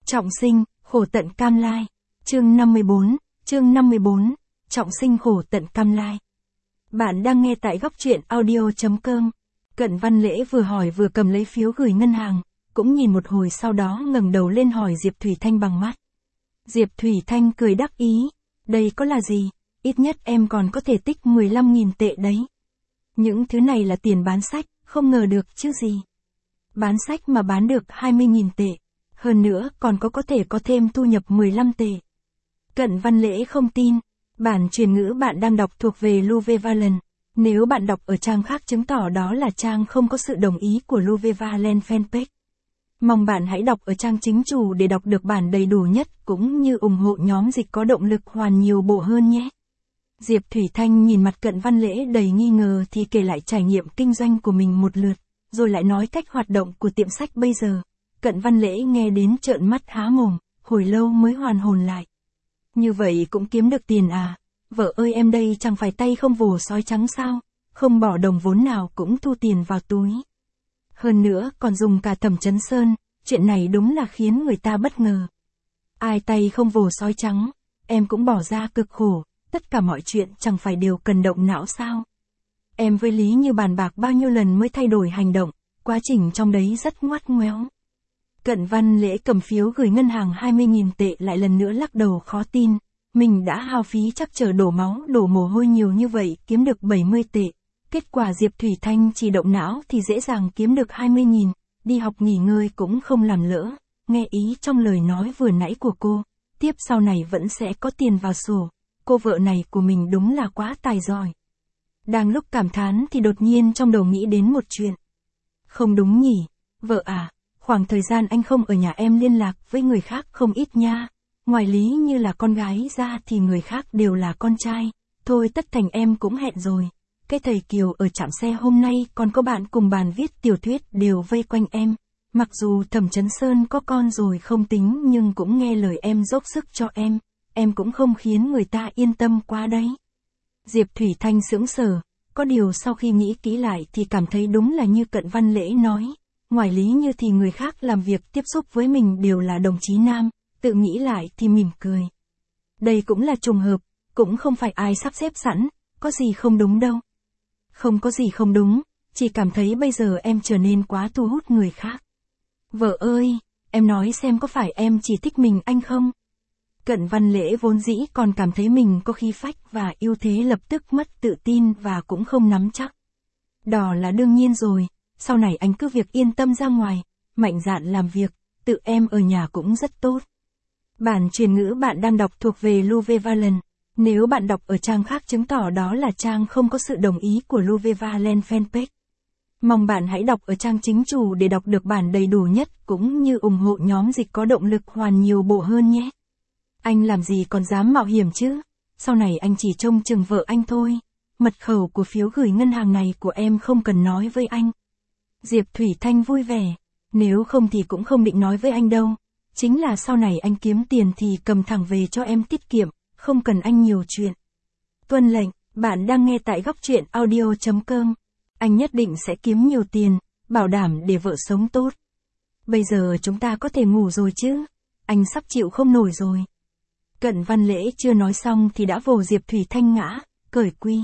Trọng sinh, khổ tận cam lai. Chương 54, chương 54, trọng sinh khổ tận cam lai. Bạn đang nghe tại góc truyện audio.com. Cận Văn Lễ vừa hỏi vừa cầm lấy phiếu gửi ngân hàng, cũng nhìn một hồi sau đó ngẩng đầu lên hỏi Diệp Thủy Thanh bằng mắt. Diệp Thủy Thanh cười đắc ý, đây có là gì, ít nhất em còn có thể tích 15.000 tệ đấy. Những thứ này là tiền bán sách, không ngờ được chứ gì. Bán sách mà bán được 20.000 tệ. Hơn nữa còn có thể có thêm thu nhập 15 tệ. Cận Văn Lễ không tin. Bản truyền ngữ bạn đang đọc thuộc về Luvevalent. Nếu bạn đọc ở trang khác chứng tỏ đó là trang không có sự đồng ý của Luvevalent fanpage. Mong bạn hãy đọc ở trang chính chủ để đọc được bản đầy đủ nhất cũng như ủng hộ nhóm dịch có động lực hoàn nhiều bộ hơn nhé. Diệp Thủy Thanh nhìn mặt Cận Văn Lễ đầy nghi ngờ thì kể lại trải nghiệm kinh doanh của mình một lượt, rồi lại nói cách hoạt động của tiệm sách bây giờ. Cận Văn Lễ nghe đến trợn mắt há mồm, hồi lâu mới hoàn hồn lại. Như vậy cũng kiếm được tiền à? Vợ ơi, em đây chẳng phải tay không vồ sói trắng sao? Không bỏ đồng vốn nào cũng thu tiền vào túi. Hơn nữa còn dùng cả Thẩm Chấn Sơn, chuyện này đúng là khiến người ta bất ngờ. Ai tay không vồ sói trắng, em cũng bỏ ra cực khổ, tất cả mọi chuyện chẳng phải đều cần động não sao? Em với Lý Như bàn bạc bao nhiêu lần mới thay đổi hành động, quá trình trong đấy rất ngoắt ngoéo. Cận Văn Lễ cầm phiếu gửi ngân hàng 20.000 tệ lại lần nữa lắc đầu khó tin, mình đã hao phí chắc trở đổ máu đổ mồ hôi nhiều như vậy kiếm được 70 tệ. Kết quả Diệp Thủy Thanh chỉ động não thì dễ dàng kiếm được 20.000, đi học nghỉ ngơi cũng không làm lỡ, nghe ý trong lời nói vừa nãy của cô, tiếp sau này vẫn sẽ có tiền vào sổ, cô vợ này của mình đúng là quá tài giỏi. Đang lúc cảm thán thì đột nhiên trong đầu nghĩ đến một chuyện. Không đúng nhỉ, vợ à? Khoảng thời gian anh không ở nhà em liên lạc với người khác không ít nha. Ngoài Lý Như là con gái ra thì người khác đều là con trai. Thôi tất thành em cũng hẹn rồi. Cái thầy Kiều ở trạm xe hôm nay còn có bạn cùng bàn viết tiểu thuyết đều vây quanh em. Mặc dù Thẩm Chấn Sơn có con rồi không tính nhưng cũng nghe lời em dốc sức cho em cũng không khiến người ta yên tâm quá đấy. Diệp Thủy Thanh sững sờ, có điều sau khi nghĩ kỹ lại thì cảm thấy đúng là như Cận Văn Lễ nói. Ngoài Lý Như thì người khác làm việc tiếp xúc với mình đều là đồng chí nam, tự nghĩ lại thì mỉm cười. Đây cũng là trùng hợp, cũng không phải ai sắp xếp sẵn, có gì không đúng đâu. Không có gì không đúng, chỉ cảm thấy bây giờ em trở nên quá thu hút người khác. Vợ ơi, em nói xem có phải em chỉ thích mình anh không? Cận Văn Lễ vốn dĩ còn cảm thấy mình có khí phách và ưu thế lập tức mất tự tin và cũng không nắm chắc. Đó là đương nhiên rồi. Sau này anh cứ việc yên tâm ra ngoài, mạnh dạn làm việc, tự em ở nhà cũng rất tốt. Bản truyền ngữ bạn đang đọc thuộc về Luvevalent. Nếu bạn đọc ở trang khác chứng tỏ đó là trang không có sự đồng ý của Luvevalent fanpage. Mong bạn hãy đọc ở trang chính chủ để đọc được bản đầy đủ nhất cũng như ủng hộ nhóm dịch có động lực hoàn nhiều bộ hơn nhé. Anh làm gì còn dám mạo hiểm chứ? Sau này anh chỉ trông chừng vợ anh thôi. Mật khẩu của phiếu gửi ngân hàng này của em không cần nói với anh. Diệp Thủy Thanh vui vẻ, nếu không thì cũng không định nói với anh đâu, chính là sau này anh kiếm tiền thì cầm thẳng về cho em tiết kiệm, không cần anh nhiều chuyện. Tuân lệnh, bạn đang nghe tại góc truyện audio.com, anh nhất định sẽ kiếm nhiều tiền, bảo đảm để vợ sống tốt. Bây giờ chúng ta có thể ngủ rồi chứ, anh sắp chịu không nổi rồi. Cận Văn Lễ chưa nói xong thì đã vồ Diệp Thủy Thanh ngã, cởi quy.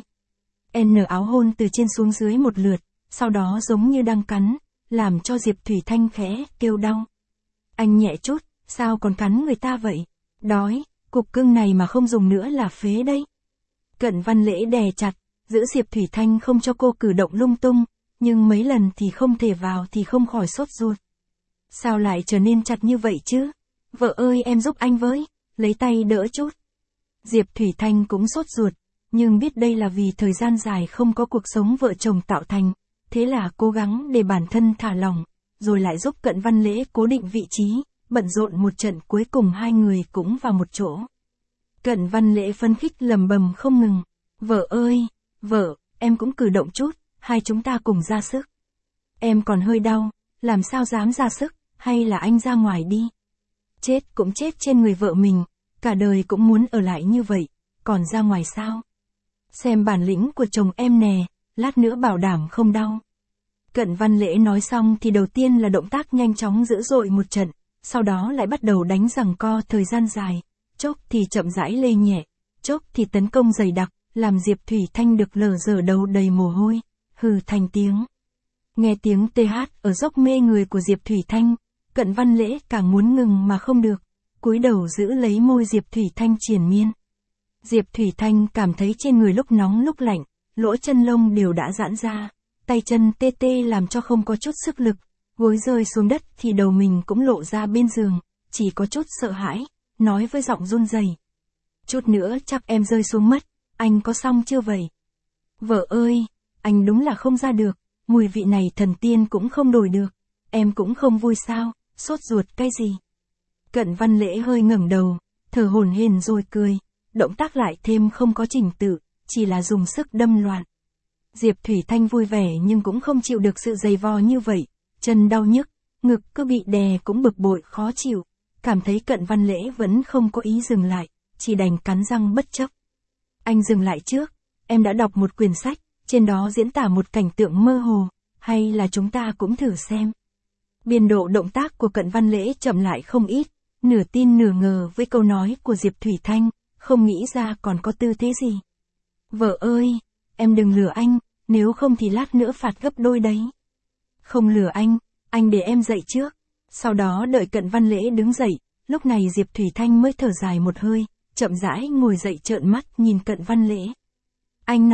Áo hôn từ trên xuống dưới một lượt. Sau đó giống như đang cắn, làm cho Diệp Thủy Thanh khẽ kêu đau. Anh nhẹ chút, sao còn cắn người ta vậy? Đói, cục cưng này mà không dùng nữa là phế đấy. Cận Văn Lễ đè chặt, giữ Diệp Thủy Thanh không cho cô cử động lung tung, nhưng mấy lần thì không thể vào thì không khỏi sốt ruột. Sao lại trở nên chặt như vậy chứ? Vợ ơi, em giúp anh với, lấy tay đỡ chút. Diệp Thủy Thanh cũng sốt ruột, nhưng biết đây là vì thời gian dài không có cuộc sống vợ chồng tạo thành. Thế là cố gắng để bản thân thả lỏng, rồi lại giúp Cận Văn Lễ cố định vị trí, bận rộn một trận cuối cùng hai người cũng vào một chỗ. Cận Văn Lễ phấn khích lầm bầm không ngừng. Vợ ơi, vợ, em cũng cử động chút, hai chúng ta cùng ra sức. Em còn hơi đau, làm sao dám ra sức, hay là anh ra ngoài đi. Chết cũng chết trên người vợ mình, cả đời cũng muốn ở lại như vậy, còn ra ngoài sao? Xem bản lĩnh của chồng em nè. Lát nữa bảo đảm không đau. Cận Văn Lễ nói xong thì đầu tiên là động tác nhanh chóng dữ dội một trận, sau đó lại bắt đầu đánh giằng co thời gian dài, chốc thì chậm rãi lê nhẹ, chốc thì tấn công dày đặc, làm Diệp Thủy Thanh được lờ dở đầu đầy mồ hôi, hừ thành tiếng. Nghe tiếng TH ở dốc mê người của Diệp Thủy Thanh, Cận Văn Lễ càng muốn ngừng mà không được, cúi đầu giữ lấy môi Diệp Thủy Thanh triền miên. Diệp Thủy Thanh cảm thấy trên người lúc nóng lúc lạnh, lỗ chân lông đều đã giãn ra, tay chân tê tê làm cho không có chút sức lực, gối rơi xuống đất thì đầu mình cũng lộ ra bên giường, chỉ có chút sợ hãi, nói với giọng run rẩy. Chút nữa chắc em rơi xuống mất, anh có xong chưa vậy? Vợ ơi, anh đúng là không ra được, mùi vị này thần tiên cũng không đổi được, em cũng không vui sao, sốt ruột cái gì? Cận Văn Lễ hơi ngẩng đầu, thở hổn hển rồi cười, động tác lại thêm không có trình tự, chỉ là dùng sức đâm loạn. Diệp Thủy Thanh vui vẻ nhưng cũng không chịu được sự dày vò như vậy, chân đau nhức, ngực cứ bị đè cũng bực bội khó chịu, cảm thấy Cận Văn Lễ vẫn không có ý dừng lại, chỉ đành cắn răng bất chấp. Anh dừng lại trước, em đã đọc một quyển sách, trên đó diễn tả một cảnh tượng mơ hồ, hay là chúng ta cũng thử xem. Biên độ động tác của Cận Văn Lễ chậm lại không ít, nửa tin nửa ngờ với câu nói của Diệp Thủy Thanh, không nghĩ ra còn có tư thế gì. Vợ ơi, em đừng lừa anh, nếu không thì lát nữa phạt gấp đôi đấy. Không lừa anh để em dậy trước. Sau đó đợi Cận Văn Lễ đứng dậy, lúc này Diệp Thủy Thanh mới thở dài một hơi, chậm rãi ngồi dậy trợn mắt nhìn Cận Văn Lễ. Anh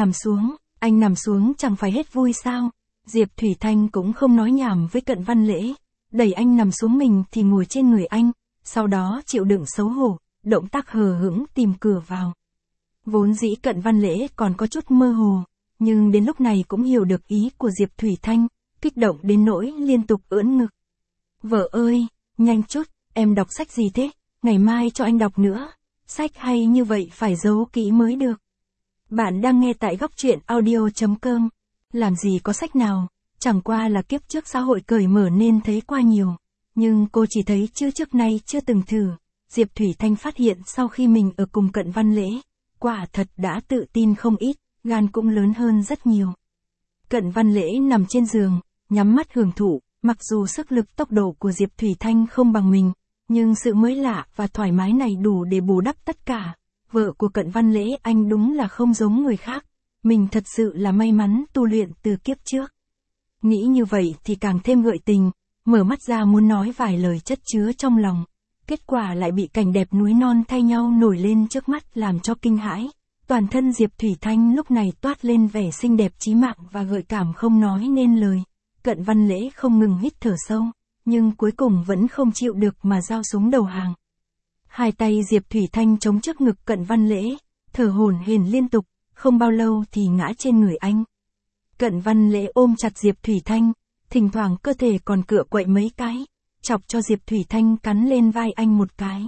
nằm xuống chẳng phải hết vui sao? Diệp Thủy Thanh cũng không nói nhảm với Cận Văn Lễ, đẩy anh nằm xuống mình thì ngồi trên người anh, sau đó chịu đựng xấu hổ, động tác hờ hững tìm cửa vào. Vốn dĩ Cận Văn Lễ còn có chút mơ hồ, nhưng đến lúc này cũng hiểu được ý của Diệp Thủy Thanh, kích động đến nỗi liên tục ưỡn ngực. Vợ ơi, nhanh chút, em đọc sách gì thế, ngày mai cho anh đọc nữa, sách hay như vậy phải giấu kỹ mới được. Bạn đang nghe tại góc truyện audio.com, làm gì có sách nào, chẳng qua là kiếp trước xã hội cởi mở nên thấy qua nhiều, nhưng cô chỉ thấy trước nay chưa từng thử. Diệp Thủy Thanh phát hiện sau khi mình ở cùng Cận Văn Lễ, quả thật đã tự tin không ít, gan cũng lớn hơn rất nhiều. Cận Văn Lễ nằm trên giường, nhắm mắt hưởng thụ, mặc dù sức lực tốc độ của Diệp Thủy Thanh không bằng mình, nhưng sự mới lạ và thoải mái này đủ để bù đắp tất cả. Vợ của Cận Văn Lễ anh đúng là không giống người khác, mình thật sự là may mắn tu luyện từ kiếp trước. Nghĩ như vậy thì càng thêm gợi tình, mở mắt ra muốn nói vài lời chất chứa trong lòng. Kết quả lại bị cảnh đẹp núi non thay nhau nổi lên trước mắt làm cho kinh hãi. Toàn thân Diệp Thủy Thanh lúc này toát lên vẻ xinh đẹp chí mạng và gợi cảm không nói nên lời. Cận Văn Lễ không ngừng hít thở sâu, nhưng cuối cùng vẫn không chịu được mà giao súng đầu hàng. Hai tay Diệp Thủy Thanh chống trước ngực Cận Văn Lễ, thở hổn hển liên tục, không bao lâu thì ngã trên người anh. Cận Văn Lễ ôm chặt Diệp Thủy Thanh, thỉnh thoảng cơ thể còn cựa quậy mấy cái, chọc cho Diệp Thủy Thanh cắn lên vai anh một cái.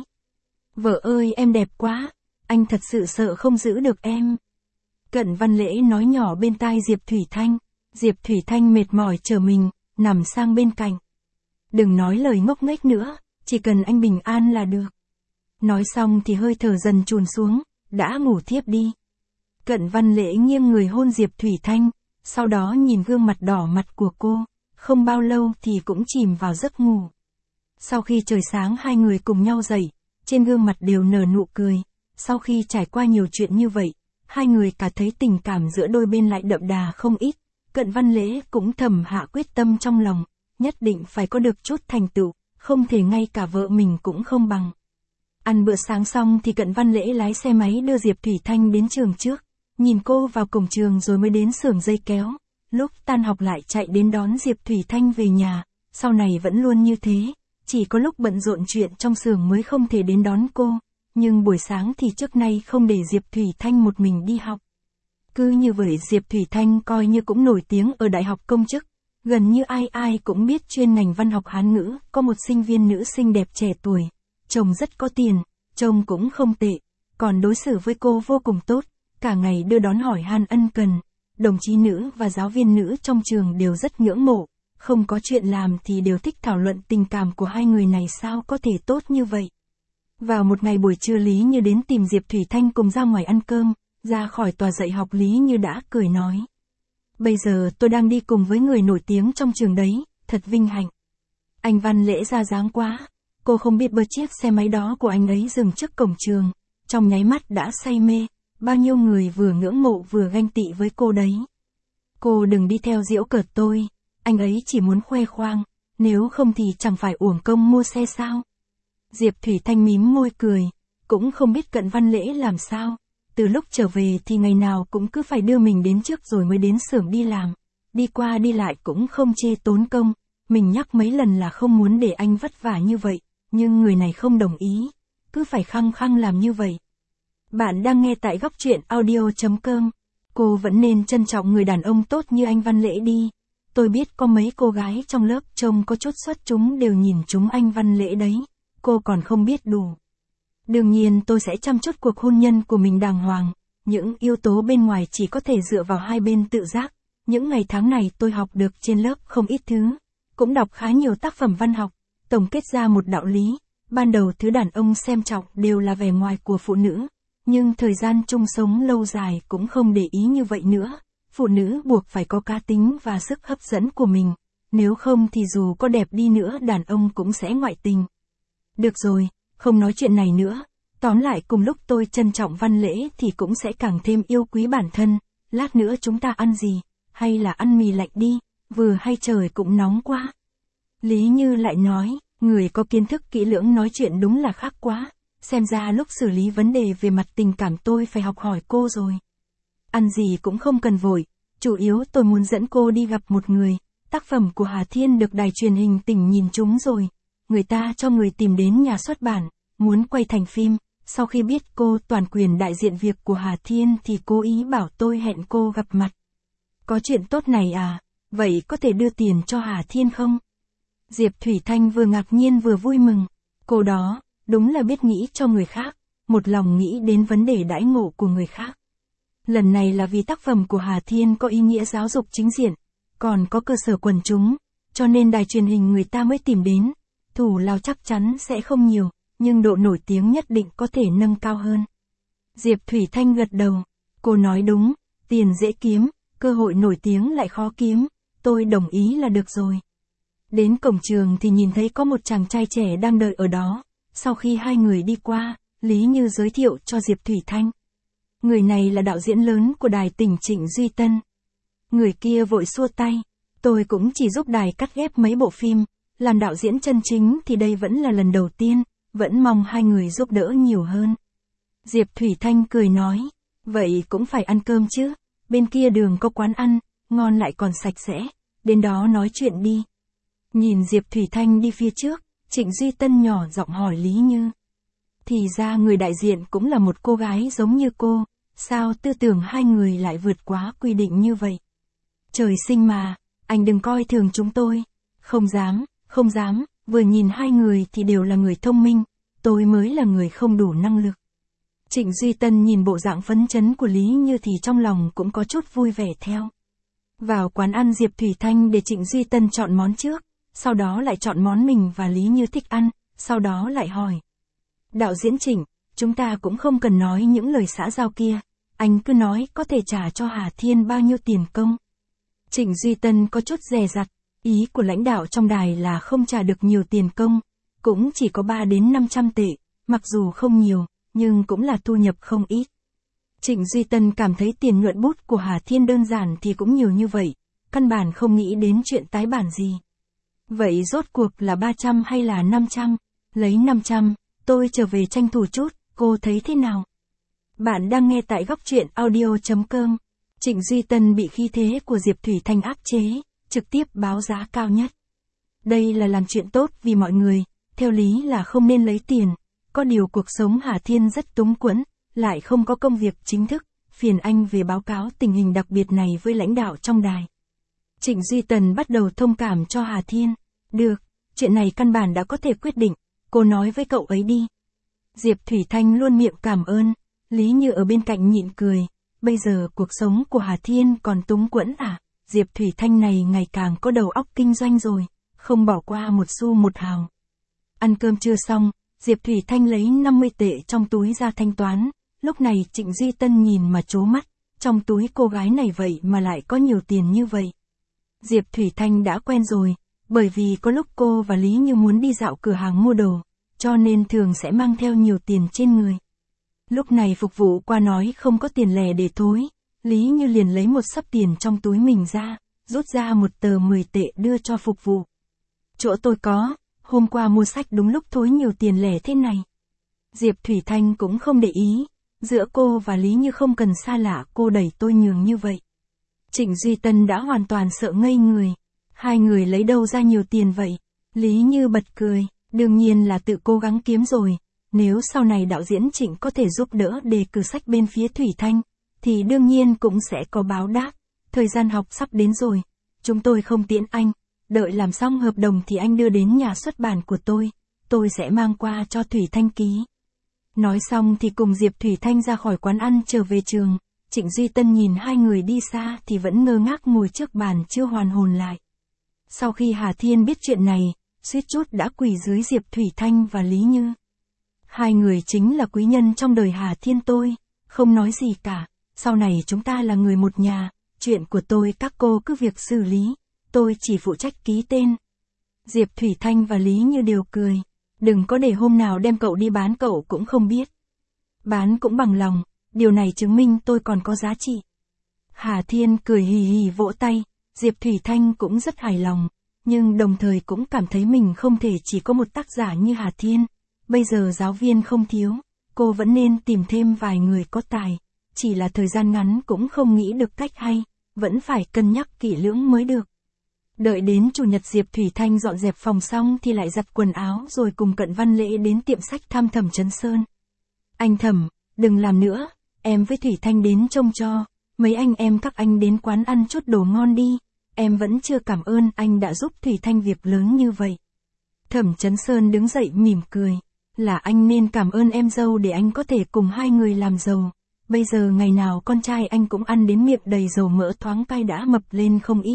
Vợ ơi em đẹp quá, anh thật sự sợ không giữ được em. Cận Văn Lễ nói nhỏ bên tai Diệp Thủy Thanh. Diệp Thủy Thanh mệt mỏi trở mình, nằm sang bên cạnh. Đừng nói lời ngốc nghếch nữa, chỉ cần anh bình an là được. Nói xong thì hơi thở dần chùn xuống, đã ngủ thiếp đi. Cận Văn Lễ nghiêng người hôn Diệp Thủy Thanh, sau đó nhìn gương mặt đỏ mặt của cô, không bao lâu thì cũng chìm vào giấc ngủ. Sau khi trời sáng hai người cùng nhau dậy, trên gương mặt đều nở nụ cười. Sau khi trải qua nhiều chuyện như vậy, hai người cả thấy tình cảm giữa đôi bên lại đậm đà không ít. Cận Văn Lễ cũng thầm hạ quyết tâm trong lòng, nhất định phải có được chút thành tựu, không thể ngay cả vợ mình cũng không bằng. Ăn bữa sáng xong thì Cận Văn Lễ lái xe máy đưa Diệp Thủy Thanh đến trường trước, nhìn cô vào cổng trường rồi mới đến xưởng dây kéo. Lúc tan học lại chạy đến đón Diệp Thủy Thanh về nhà, sau này vẫn luôn như thế, chỉ có lúc bận rộn chuyện trong xưởng mới không thể đến đón cô, nhưng buổi sáng thì trước nay không để Diệp Thủy Thanh một mình đi học. Cứ như vậy Diệp Thủy Thanh coi như cũng nổi tiếng ở đại học công chức, gần như ai ai cũng biết chuyên ngành văn học Hán ngữ, có một sinh viên nữ xinh đẹp trẻ tuổi, chồng rất có tiền, chồng cũng không tệ, còn đối xử với cô vô cùng tốt, cả ngày đưa đón hỏi han ân cần, đồng chí nữ và giáo viên nữ trong trường đều rất ngưỡng mộ, không có chuyện làm thì đều thích thảo luận tình cảm của hai người này sao có thể tốt như vậy. Vào một ngày buổi trưa Lý Như đến tìm Diệp Thủy Thanh cùng ra ngoài ăn cơm. Ra khỏi tòa dạy học Lý Như đã cười nói. Bây giờ tôi đang đi cùng với người nổi tiếng trong trường đấy, thật vinh hạnh. Anh Văn Lễ ra dáng quá, Cô không biết bơ chiếc xe máy đó của anh ấy dừng trước cổng trường, trong nháy mắt đã say mê, bao nhiêu người vừa ngưỡng mộ vừa ganh tị với cô đấy. Cô đừng đi theo giễu cợt tôi, anh ấy chỉ muốn khoe khoang, nếu không thì chẳng phải uổng công mua xe sao. Diệp Thủy Thanh mím môi cười, cũng không biết Cận Văn Lễ làm sao. Từ lúc trở về thì ngày nào cũng cứ phải đưa mình đến trước rồi mới đến xưởng đi làm. Đi qua đi lại cũng không chê tốn công, mình nhắc mấy lần là không muốn để anh vất vả như vậy, nhưng người này không đồng ý, cứ phải khăng khăng làm như vậy. Bạn đang nghe tại góc truyện audio.com. Cô vẫn nên trân trọng người đàn ông tốt như anh Văn Lễ đi. Tôi biết có mấy cô gái trong lớp trông có chút xuất chúng đều nhìn chúng anh Văn Lễ đấy. Cô còn không biết đủ. Đương nhiên tôi sẽ chăm chút cuộc hôn nhân của mình đàng hoàng. Những yếu tố bên ngoài chỉ có thể dựa vào hai bên tự giác. Những ngày tháng này tôi học được trên lớp không ít thứ. Cũng đọc khá nhiều tác phẩm văn học. Tổng kết ra một đạo lý. Ban đầu thứ đàn ông xem trọng đều là vẻ ngoài của phụ nữ. Nhưng thời gian chung sống lâu dài cũng không để ý như vậy nữa. Phụ nữ buộc phải có cá tính và sức hấp dẫn của mình. Nếu không thì dù có đẹp đi nữa đàn ông cũng sẽ ngoại tình. Được rồi, không nói chuyện này nữa. Tóm lại cùng lúc tôi trân trọng Văn Lễ thì cũng sẽ càng thêm yêu quý bản thân. Lát nữa chúng ta ăn gì? Hay là ăn mì lạnh đi? Vừa hay trời cũng nóng quá. Lý Như lại nói, người có kiến thức kỹ lưỡng nói chuyện đúng là khác quá. Xem ra lúc xử lý vấn đề về mặt tình cảm tôi phải học hỏi cô rồi. Ăn gì cũng không cần vội, chủ yếu tôi muốn dẫn cô đi gặp một người. Tác phẩm của Hà Thiên được đài truyền hình tỉnh nhìn trúng rồi. Người ta cho người tìm đến nhà xuất bản, muốn quay thành phim. Sau khi biết cô toàn quyền đại diện việc của Hà Thiên thì cố ý bảo tôi hẹn cô gặp mặt. Có chuyện tốt này à? Vậy có thể đưa tiền cho Hà Thiên không? Diệp Thủy Thanh vừa ngạc nhiên vừa vui mừng. Cô đó, đúng là biết nghĩ cho người khác, một lòng nghĩ đến vấn đề đãi ngộ của người khác. Lần này là vì tác phẩm của Hà Thiên có ý nghĩa giáo dục chính diện, còn có cơ sở quần chúng, cho nên đài truyền hình người ta mới tìm đến. Thủ lao chắc chắn sẽ không nhiều, nhưng độ nổi tiếng nhất định có thể nâng cao hơn. Diệp Thủy Thanh gật đầu. Cô nói đúng, tiền dễ kiếm, cơ hội nổi tiếng lại khó kiếm. Tôi đồng ý là được rồi. Đến cổng trường thì nhìn thấy có một chàng trai trẻ đang đợi ở đó. Sau khi hai người đi qua, Lý Như giới thiệu cho Diệp Thủy Thanh. Người này là đạo diễn lớn của đài tỉnh Trịnh Duy Tân. Người kia vội xua tay. Tôi cũng chỉ giúp đài cắt ghép mấy bộ phim. Làm đạo diễn chân chính thì đây vẫn là lần đầu tiên. Vẫn mong hai người giúp đỡ nhiều hơn. Diệp Thủy Thanh cười nói. Vậy cũng phải ăn cơm chứ. Bên kia đường có quán ăn, ngon lại còn sạch sẽ. Đến đó nói chuyện đi. Nhìn Diệp Thủy Thanh đi phía trước, Trịnh Duy Tân nhỏ giọng hỏi Lý Như. Thì ra người đại diện cũng là một cô gái giống như cô, sao tư tưởng hai người lại vượt quá quy định như vậy? Trời sinh mà, anh đừng coi thường chúng tôi. Không dám, vừa nhìn hai người thì đều là người thông minh, tôi mới là người không đủ năng lực. Trịnh Duy Tân nhìn bộ dạng phấn chấn của Lý Như thì trong lòng cũng có chút vui vẻ theo. Vào quán ăn Diệp Thủy Thanh để Trịnh Duy Tân chọn món trước, sau đó lại chọn món mình và Lý Như thích ăn, sau đó lại hỏi. Đạo diễn Trịnh, chúng ta cũng không cần nói những lời xã giao kia, anh cứ nói có thể trả cho Hà Thiên bao nhiêu tiền công. Trịnh Duy Tân có chút dè dặt, ý của lãnh đạo trong đài là không trả được nhiều tiền công, cũng chỉ có 3 đến 500 tệ, mặc dù không nhiều, nhưng cũng là thu nhập không ít. Trịnh Duy Tân cảm thấy tiền nhuận bút của Hà Thiên đơn giản thì cũng nhiều như vậy, căn bản không nghĩ đến chuyện tái bản gì. Vậy rốt cuộc là 300 hay là 500? Lấy 500, tôi trở về tranh thủ chút, cô thấy thế nào? Bạn đang nghe tại góc truyện audio.com. Trịnh Duy Tân bị khí thế của Diệp Thủy Thanh áp chế, trực tiếp báo giá cao nhất. Đây là làm chuyện tốt vì mọi người, theo lý là không nên lấy tiền. Có điều cuộc sống Hà Thiên rất túng quẫn, lại không có công việc chính thức, phiền anh về báo cáo tình hình đặc biệt này với lãnh đạo trong đài. Trịnh Duy Tân bắt đầu thông cảm cho Hà Thiên. Được, chuyện này căn bản đã có thể quyết định, cô nói với cậu ấy đi. Diệp Thủy Thanh luôn miệng cảm ơn, Lý Như ở bên cạnh nhịn cười. Bây giờ cuộc sống của Hà Thiên còn túng quẫn à? Diệp Thủy Thanh này ngày càng có đầu óc kinh doanh rồi, không bỏ qua một xu một hào. Ăn cơm trưa xong, Diệp Thủy Thanh lấy 50 tệ trong túi ra thanh toán. Lúc này Trịnh Duy Tân nhìn mà trố mắt, trong túi cô gái này vậy mà lại có nhiều tiền như vậy. Diệp Thủy Thanh đã quen rồi, bởi vì có lúc cô và Lý Như muốn đi dạo cửa hàng mua đồ, cho nên thường sẽ mang theo nhiều tiền trên người. Lúc này phục vụ qua nói không có tiền lẻ để thối, Lý Như liền lấy một xấp tiền trong túi mình ra, rút ra một tờ 10 tệ đưa cho phục vụ. Chỗ tôi có, hôm qua mua sách đúng lúc thối nhiều tiền lẻ thế này. Diệp Thủy Thanh cũng không để ý, giữa cô và Lý Như không cần xa lạ cô đẩy tôi nhường như vậy. Trịnh Duy Tân đã hoàn toàn sợ ngây người. Hai người lấy đâu ra nhiều tiền vậy? Lý Như bật cười, đương nhiên là tự cố gắng kiếm rồi. Nếu sau này đạo diễn Trịnh có thể giúp đỡ đề cử sách bên phía Thủy Thanh, thì đương nhiên cũng sẽ có báo đáp. Thời gian học sắp đến rồi, chúng tôi không tiễn anh, đợi làm xong hợp đồng thì anh đưa đến nhà xuất bản của tôi sẽ mang qua cho Thủy Thanh ký. Nói xong thì cùng Diệp Thủy Thanh ra khỏi quán ăn trở về trường. Trịnh Duy Tân nhìn hai người đi xa thì vẫn ngơ ngác ngồi trước bàn chưa hoàn hồn lại. Sau khi Hà Thiên biết chuyện này, suýt chút đã quỳ dưới Diệp Thủy Thanh và Lý Như. Hai người chính là quý nhân trong đời Hà Thiên tôi, không nói gì cả, sau này chúng ta là người một nhà, chuyện của tôi các cô cứ việc xử lý, tôi chỉ phụ trách ký tên. Diệp Thủy Thanh và Lý Như đều cười, đừng có để hôm nào đem cậu đi bán cậu cũng không biết. Bán cũng bằng lòng, điều này chứng minh tôi còn có giá trị. Hà Thiên cười hì hì vỗ tay, Diệp Thủy Thanh cũng rất hài lòng, nhưng đồng thời cũng cảm thấy mình không thể chỉ có một tác giả như Hà Thiên. Bây giờ giáo viên không thiếu, cô vẫn nên tìm thêm vài người có tài, chỉ là thời gian ngắn cũng không nghĩ được cách hay, vẫn phải cân nhắc kỹ lưỡng mới được. Đợi đến chủ nhật Diệp Thủy Thanh dọn dẹp phòng xong thì lại giặt quần áo rồi cùng Cận Văn Lễ đến tiệm sách thăm Thẩm Chấn Sơn. Anh Thẩm, đừng làm nữa, em với Thủy Thanh đến trông cho, mấy anh em các anh đến quán ăn chút đồ ngon đi, em vẫn chưa cảm ơn anh đã giúp Thủy Thanh việc lớn như vậy. Thẩm Chấn Sơn đứng dậy mỉm cười, là anh nên cảm ơn em dâu để anh có thể cùng hai người làm giàu, bây giờ ngày nào con trai anh cũng ăn đến miệng đầy dầu mỡ thoáng cay đã mập lên không ít.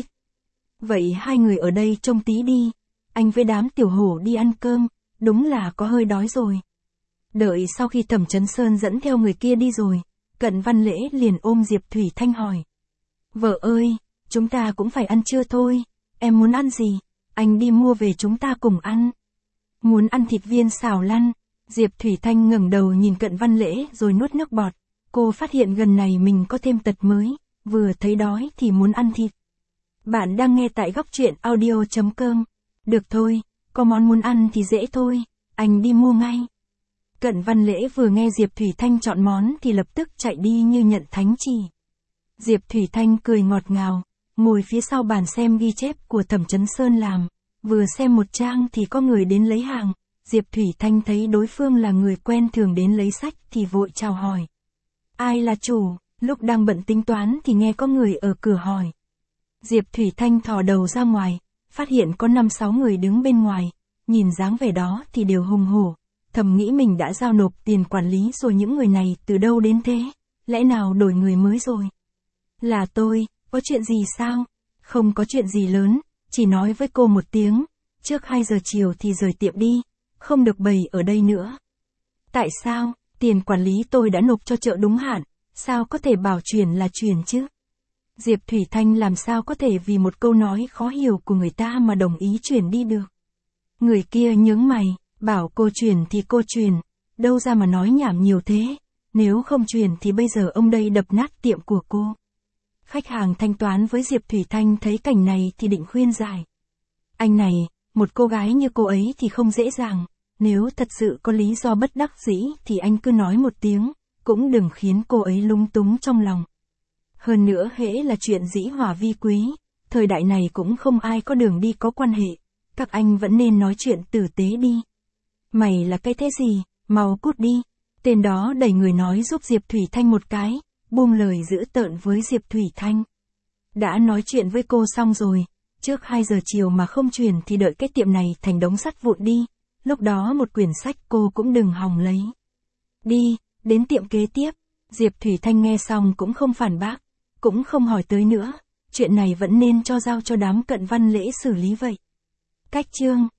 Vậy hai người ở đây trông tí đi, anh với đám tiểu hổ đi ăn cơm, đúng là có hơi đói rồi. Đợi sau khi Thẩm Chấn Sơn dẫn theo người kia đi rồi, Cận Văn Lễ liền ôm Diệp Thủy Thanh hỏi. Vợ ơi, chúng ta cũng phải ăn trưa thôi, em muốn ăn gì, anh đi mua về chúng ta cùng ăn. Muốn ăn thịt viên xào lăn, Diệp Thủy Thanh ngẩng đầu nhìn Cận Văn Lễ rồi nuốt nước bọt, cô phát hiện gần này mình có thêm tật mới, vừa thấy đói thì muốn ăn thịt. Bạn đang nghe tại góc truyện audio.com. Được thôi, có món muốn ăn thì dễ thôi, anh đi mua ngay. Cận Văn Lễ vừa nghe Diệp Thủy Thanh chọn món thì lập tức chạy đi như nhận thánh chỉ. Diệp Thủy Thanh cười ngọt ngào, ngồi phía sau bàn xem ghi chép của Thẩm Chấn Sơn làm, vừa xem một trang thì có người đến lấy hàng, Diệp Thủy Thanh thấy đối phương là người quen thường đến lấy sách thì vội chào hỏi. Ai là chủ, lúc đang bận tính toán thì nghe có người ở cửa hỏi. Diệp Thủy Thanh thò đầu ra ngoài, phát hiện có 5-6 người đứng bên ngoài, nhìn dáng vẻ đó thì đều hùng hổ, thầm nghĩ mình đã giao nộp tiền quản lý rồi những người này từ đâu đến thế, lẽ nào đổi người mới rồi. Là tôi, có chuyện gì sao? Không có chuyện gì lớn, chỉ nói với cô một tiếng, trước 2 giờ chiều thì rời tiệm đi, không được bày ở đây nữa. Tại sao, tiền quản lý tôi đã nộp cho chợ đúng hạn, sao có thể bảo chuyển là chuyển chứ? Diệp Thủy Thanh làm sao có thể vì một câu nói khó hiểu của người ta mà đồng ý chuyển đi được. Người kia nhướng mày, bảo cô chuyển thì cô chuyển, đâu ra mà nói nhảm nhiều thế, nếu không chuyển thì bây giờ ông đây đập nát tiệm của cô. Khách hàng thanh toán với Diệp Thủy Thanh thấy cảnh này thì định khuyên giải. Anh này, một cô gái như cô ấy thì không dễ dàng, nếu thật sự có lý do bất đắc dĩ thì anh cứ nói một tiếng, cũng đừng khiến cô ấy lung túng trong lòng. Hơn nữa hễ là chuyện dĩ hòa vi quý, thời đại này cũng không ai có đường đi có quan hệ, các anh vẫn nên nói chuyện tử tế đi. Mày là cái thế gì, mau cút đi. Tên đó đẩy người nói giúp Diệp Thủy Thanh một cái, buông lời dữ tợn với Diệp Thủy Thanh. Đã nói chuyện với cô xong rồi, trước 2 giờ chiều mà không chuyển thì đợi cái tiệm này thành đống sắt vụn đi, lúc đó một quyển sách cô cũng đừng hòng lấy. Đi, đến tiệm kế tiếp. Diệp Thủy Thanh nghe xong cũng không phản bác, cũng không hỏi tới nữa, chuyện này vẫn nên giao cho đám Cận Văn Lễ xử lý vậy. Cách chương